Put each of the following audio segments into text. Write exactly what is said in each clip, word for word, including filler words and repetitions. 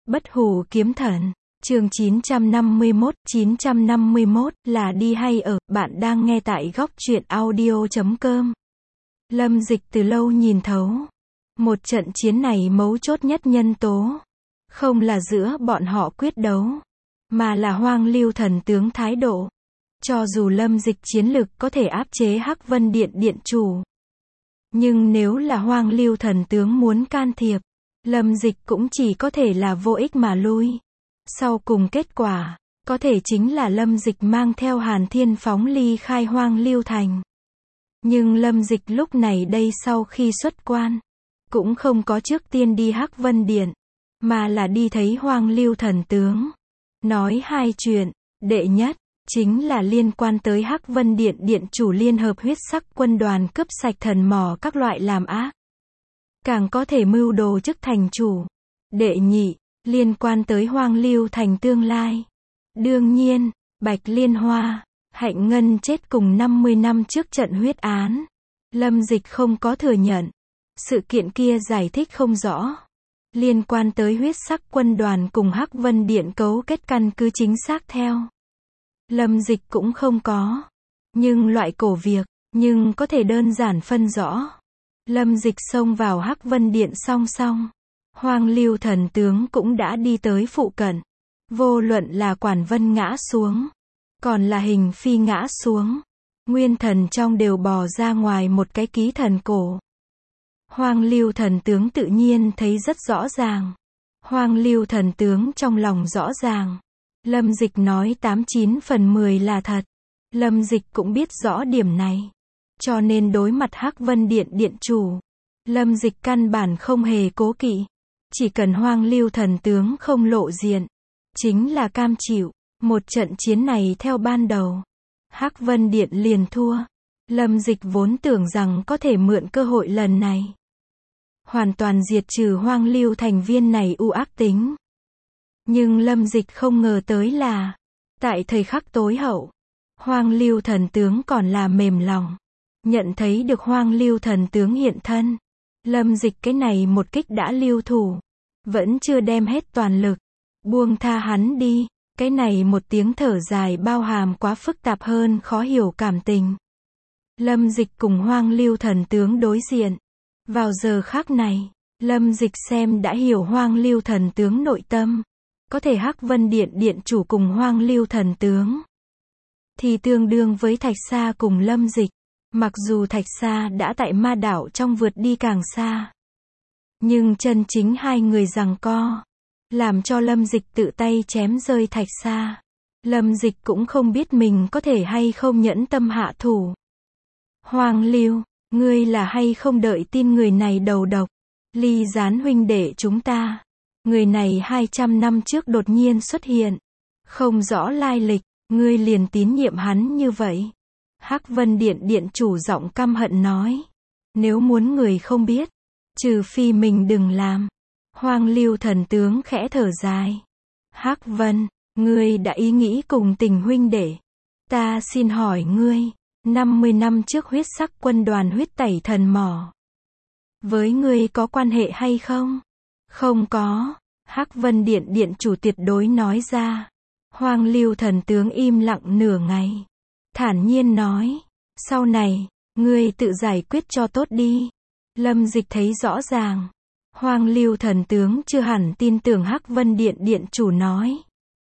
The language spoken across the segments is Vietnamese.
Bất hủ kiếm thần, chương chín trăm năm mươi mốt, chín trăm năm mươi mốt, là đi hay ở, bạn đang nghe tại góc truyện audio chấm com. Lâm Dịch từ lâu nhìn thấu. Một trận chiến này mấu chốt nhất nhân tố. Không là giữa bọn họ quyết đấu, mà là Hoang Lưu thần tướng thái độ. Cho dù Lâm Dịch chiến lực có thể áp chế Hắc Vân Điện điện chủ, nhưng nếu là Hoang Lưu thần tướng muốn can thiệp, Lâm Dịch cũng chỉ có thể là vô ích mà lui. Sau cùng kết quả, có thể chính là Lâm Dịch mang theo Hàn Thiên phóng ly khai Hoang Lưu thành. Nhưng Lâm Dịch lúc này đây sau khi xuất quan, cũng không có trước tiên đi Hắc Vân Điện, mà là đi thấy Hoang Lưu thần tướng. Nói hai chuyện, đệ nhất, chính là liên quan tới Hắc Vân Điện điện chủ liên hợp huyết sắc quân đoàn cướp sạch thần mỏ các loại làm ác. Càng có thể mưu đồ chức thành chủ. Đệ nhị, liên quan tới Hoang Lưu thành tương lai. Đương nhiên, Bạch Liên Hoa, Hạnh Ngân chết cùng năm mươi năm trước trận huyết án. Lâm Dịch không có thừa nhận. Sự kiện kia giải thích không rõ. Liên quan tới huyết sắc quân đoàn cùng Hắc Vân Điện cấu kết căn cứ chính xác theo. Lâm Dịch cũng không có. Nhưng loại cổ việc, nhưng có thể đơn giản phân rõ. Lâm Dịch xông vào Hắc Vân Điện song song. Hoang Lưu thần tướng cũng đã đi tới phụ cận. Vô luận là Quản Vân ngã xuống, còn là Hình Phi ngã xuống, Nguyên thần trong đều bò ra ngoài một cái ký thần cổ. Hoang Lưu thần tướng tự nhiên thấy rất rõ ràng. Hoang Lưu thần tướng trong lòng rõ ràng. Lâm Dịch nói tám chín phần mười là thật. Lâm Dịch cũng biết rõ điểm này. Cho nên đối mặt Hắc Vân Điện điện chủ, Lâm Dịch căn bản không hề cố kỵ. Chỉ cần Hoang Lưu thần tướng không lộ diện, chính là cam chịu. Một trận chiến này theo ban đầu, Hắc Vân Điện liền thua. Lâm Dịch vốn tưởng rằng có thể mượn cơ hội lần này, hoàn toàn diệt trừ Hoang Lưu thành viên này u ác tính. Nhưng Lâm Dịch không ngờ tới là, tại thời khắc tối hậu, Hoang Lưu thần tướng còn là mềm lòng. Nhận thấy được Hoang Lưu thần tướng hiện thân, Lâm Dịch cái này một kích đã lưu thủ, vẫn chưa đem hết toàn lực, buông tha hắn đi. Cái này một tiếng thở dài bao hàm quá phức tạp hơn khó hiểu cảm tình. Lâm Dịch cùng Hoang Lưu thần tướng đối diện. Vào giờ khắc này, Lâm Dịch xem đã hiểu Hoang Lưu thần tướng nội tâm. Có thể Hắc Vân Điện điện chủ cùng Hoang Lưu thần tướng, thì tương đương với Thạch Sa cùng Lâm Dịch. Mặc dù Thạch Sa đã tại ma đảo trong vượt đi càng xa, nhưng chân chính hai người giằng co, làm cho Lâm Dịch tự tay chém rơi Thạch Sa. Lâm Dịch cũng không biết mình có thể hay không nhẫn tâm hạ thủ. Hoang Lưu, ngươi là hay không đợi tin người này đầu độc, ly gián huynh đệ chúng ta. Người này hai trăm năm trước đột nhiên xuất hiện, không rõ lai lịch, ngươi liền tín nhiệm hắn như vậy. Hắc Vân Điện điện chủ giọng căm hận nói. Nếu muốn người không biết, trừ phi mình đừng làm. Hoang Lưu thần tướng khẽ thở dài. Hắc Vân, ngươi đã ý nghĩ cùng tình huynh đệ. Ta xin hỏi ngươi, năm mươi năm trước huyết sắc quân đoàn huyết tẩy thần mỏ, với ngươi có quan hệ hay không? Không có. Hắc Vân Điện điện chủ tuyệt đối nói ra. Hoang Lưu thần tướng im lặng nửa ngày, thản nhiên nói, sau này, ngươi tự giải quyết cho tốt đi. Lâm Dịch thấy rõ ràng, Hoang Lưu thần tướng chưa hẳn tin tưởng Hắc Vân Điện điện chủ nói.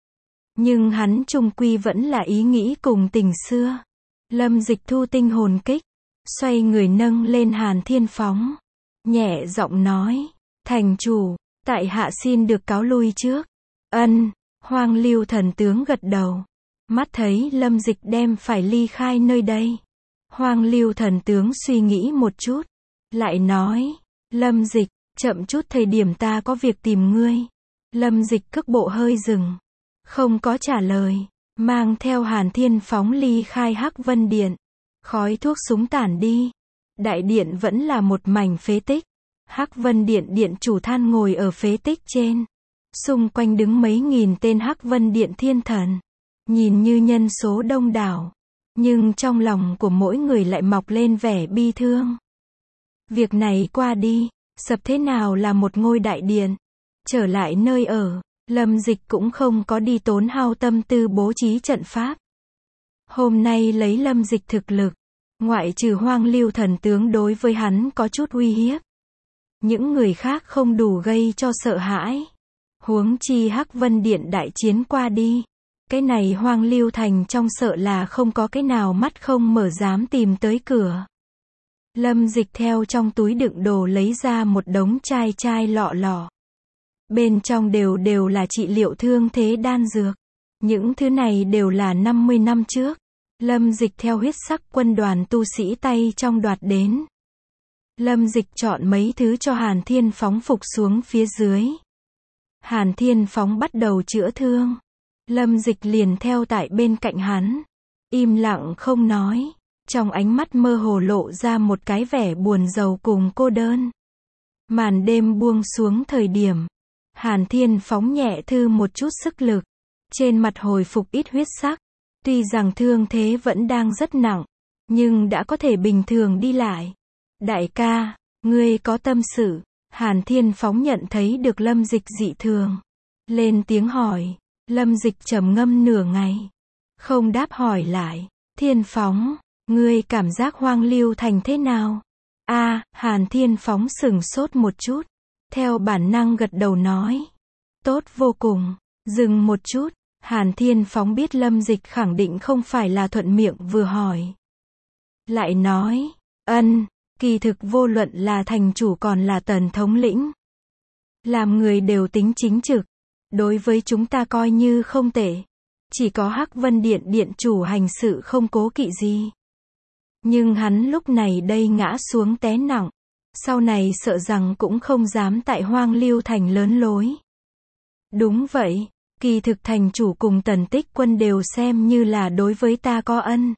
Nhưng hắn chung quy vẫn là ý nghĩ cùng tình xưa. Lâm Dịch thu tinh hồn kích, xoay người nâng lên Hàn Thiên phóng, nhẹ giọng nói, thành chủ, tại hạ xin được cáo lui trước. Ân. Hoang Lưu thần tướng gật đầu. Mắt thấy Lâm Dịch đem phải ly khai nơi đây, Hoang Lưu thần tướng suy nghĩ một chút, lại nói, Lâm Dịch, chậm chút thời điểm ta có việc tìm ngươi. Lâm Dịch cước bộ hơi dừng, không có trả lời, mang theo Hàn Thiên phóng ly khai Hắc Vân Điện. Khói thuốc súng tản đi, đại điện vẫn là một mảnh phế tích. Hắc Vân Điện điện chủ than ngồi ở phế tích trên, xung quanh đứng mấy nghìn tên Hắc Vân Điện thiên thần, nhìn như nhân số đông đảo, nhưng trong lòng của mỗi người lại mọc lên vẻ bi thương. Việc này qua đi, sập thế nào là một ngôi đại điện, trở lại nơi ở, Lâm Dịch cũng không có đi tốn hao tâm tư bố trí trận pháp. Hôm nay lấy Lâm Dịch thực lực, ngoại trừ Hoang Lưu Thần tướng đối với hắn có chút uy hiếp, những người khác không đủ gây cho sợ hãi. Huống chi Hắc Vân Điện đại chiến qua đi, cái này Hoang Lưu Thành trong sợ là không có cái nào mắt không mở dám tìm tới cửa. Lâm Dịch theo trong túi đựng đồ lấy ra một đống chai chai lọ lọ. Bên trong đều đều là trị liệu thương thế đan dược. Những thứ này đều là năm mươi năm trước. Lâm Dịch theo huyết sắc quân đoàn tu sĩ tay trong đoạt đến. Lâm Dịch chọn mấy thứ cho Hàn Thiên Phóng phục xuống phía dưới. Hàn Thiên Phóng bắt đầu chữa thương. Lâm Dịch liền theo tại bên cạnh hắn. Im lặng không nói. Trong ánh mắt mơ hồ lộ ra một cái vẻ buồn rầu cùng cô đơn. Màn đêm buông xuống thời điểm, Hàn Thiên Phóng nhẹ thư một chút sức lực. Trên mặt hồi phục ít huyết sắc. Tuy rằng thương thế vẫn đang rất nặng, nhưng đã có thể bình thường đi lại. Đại ca, ngươi có tâm sự. Hàn Thiên Phóng nhận thấy được Lâm Dịch dị thường. Lên tiếng hỏi. Lâm Dịch trầm ngâm nửa ngày. Không đáp hỏi lại. Thiên Phóng, ngươi cảm giác Hoang Lưu Thành thế nào? A, à, Hàn Thiên Phóng sửng sốt một chút. Theo bản năng gật đầu nói. Tốt vô cùng. Dừng một chút. Hàn Thiên Phóng biết Lâm Dịch khẳng định không phải là thuận miệng vừa hỏi. Lại nói. Ân, kỳ thực vô luận là thành chủ còn là Tần thống lĩnh. Làm người đều tính chính trực. Đối với chúng ta coi như không tệ. Chỉ có Hắc Vân Điện điện chủ hành sự không cố kỵ gì. Nhưng hắn lúc này đây ngã xuống té nặng. Sau này sợ rằng cũng không dám tại Hoang Lưu Thành lớn lối. Đúng vậy, kỳ thực thành chủ cùng Tần Tích Quân đều xem như là đối với ta có ân.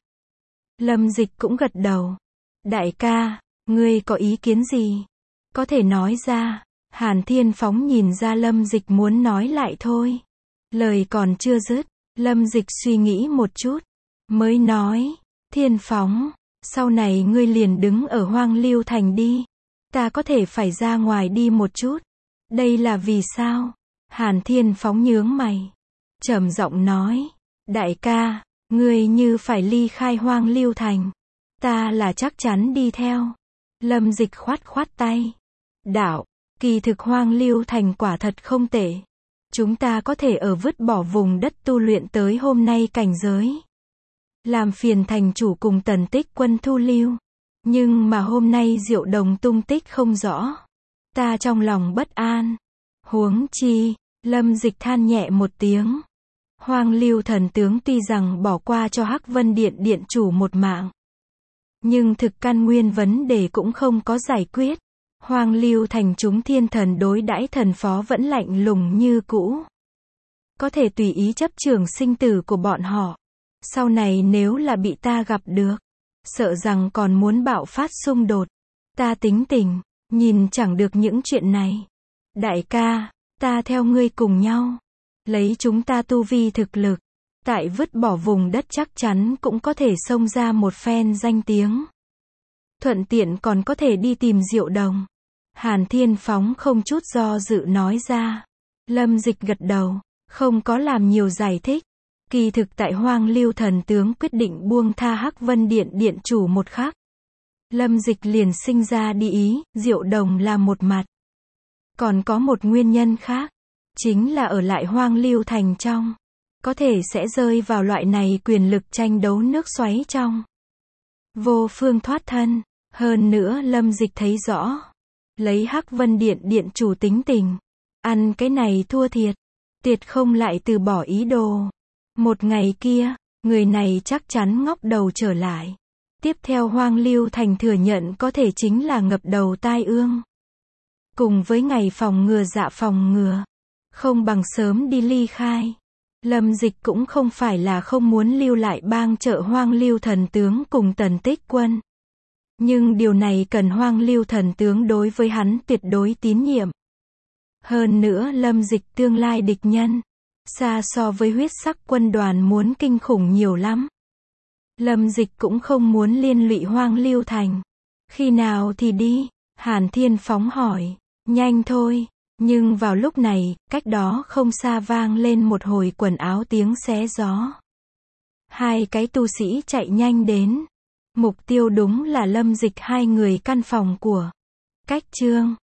Lâm Dịch cũng gật đầu. Đại ca, ngươi có ý kiến gì? Có thể nói ra. Hàn Thiên Phóng nhìn ra Lâm Dịch muốn nói lại thôi. Lời còn chưa dứt, Lâm Dịch suy nghĩ một chút, mới nói. Thiên Phóng, sau này ngươi liền đứng ở Hoang Lưu Thành đi. Ta có thể phải ra ngoài đi một chút. Đây là vì sao? Hàn Thiên Phóng nhướng mày. Trầm giọng nói. Đại ca, ngươi như phải ly khai Hoang Lưu Thành. Ta là chắc chắn đi theo. Lâm Dịch khoát khoát tay. Đạo, kỳ thực Hoang Lưu Thành quả thật không tệ. Chúng ta có thể ở vứt bỏ vùng đất tu luyện tới hôm nay cảnh giới. Làm phiền thành chủ cùng Tần Tích Quân thu lưu. Nhưng mà hôm nay Diệu Đồng tung tích không rõ. Ta trong lòng bất an. Huống chi, Lâm Dịch than nhẹ một tiếng. Hoang Lưu Thần tướng tuy rằng bỏ qua cho Hắc Vân Điện điện chủ một mạng. Nhưng thực căn nguyên vấn đề cũng không có giải quyết. Hoang Lưu Thành chúng thiên thần đối đãi thần phó vẫn lạnh lùng như cũ. Có thể tùy ý chấp trường sinh tử của bọn họ. Sau này nếu là bị ta gặp được, sợ rằng còn muốn bạo phát xung đột. Ta tính tình, nhìn chẳng được những chuyện này. Đại ca, ta theo ngươi cùng nhau. Lấy chúng ta tu vi thực lực. Tại vứt bỏ vùng đất chắc chắn cũng có thể xông ra một phen danh tiếng. Thuận tiện còn có thể đi tìm Diệu Đồng. Hàn Thiên Phóng không chút do dự nói ra. Lâm Dịch gật đầu, không có làm nhiều giải thích. Kỳ thực tại Hoang Lưu Thần tướng quyết định buông tha Hắc Vân Điện điện chủ một khắc. Lâm Dịch liền sinh ra đi ý, Diệu Đồng là một mặt. Còn có một nguyên nhân khác, chính là ở lại Hoang Lưu Thành trong. Có thể sẽ rơi vào loại này quyền lực tranh đấu nước xoáy trong. Vô phương thoát thân, hơn nữa Lâm Dịch thấy rõ. Lấy Hắc Vân Điện điện chủ tính tình. Ăn cái này thua thiệt. Tuyệt không lại từ bỏ ý đồ. Một ngày kia, người này chắc chắn ngóc đầu trở lại. Tiếp theo Hoang Lưu Thành thừa nhận có thể chính là ngập đầu tai ương. Cùng với ngày phòng ngừa dạ phòng ngừa. Không bằng sớm đi ly khai. Lâm Dịch cũng không phải là không muốn lưu lại bang trợ Hoang Lưu Thần tướng cùng Tần Tích Quân. Nhưng điều này cần Hoang Lưu Thần tướng đối với hắn tuyệt đối tín nhiệm. Hơn nữa Lâm Dịch tương lai địch nhân. Xa so với huyết sắc quân đoàn muốn kinh khủng nhiều lắm. Lâm Dịch cũng không muốn liên lụy Hoang Lưu Thành. Khi nào thì đi? Hàn Thiên Phóng hỏi. Nhanh thôi. Nhưng vào lúc này, cách đó không xa vang lên một hồi quần áo tiếng xé gió. Hai cái tu sĩ chạy nhanh đến. Mục tiêu đúng là Lâm Dịch, hai người căn phòng của Cách Trương.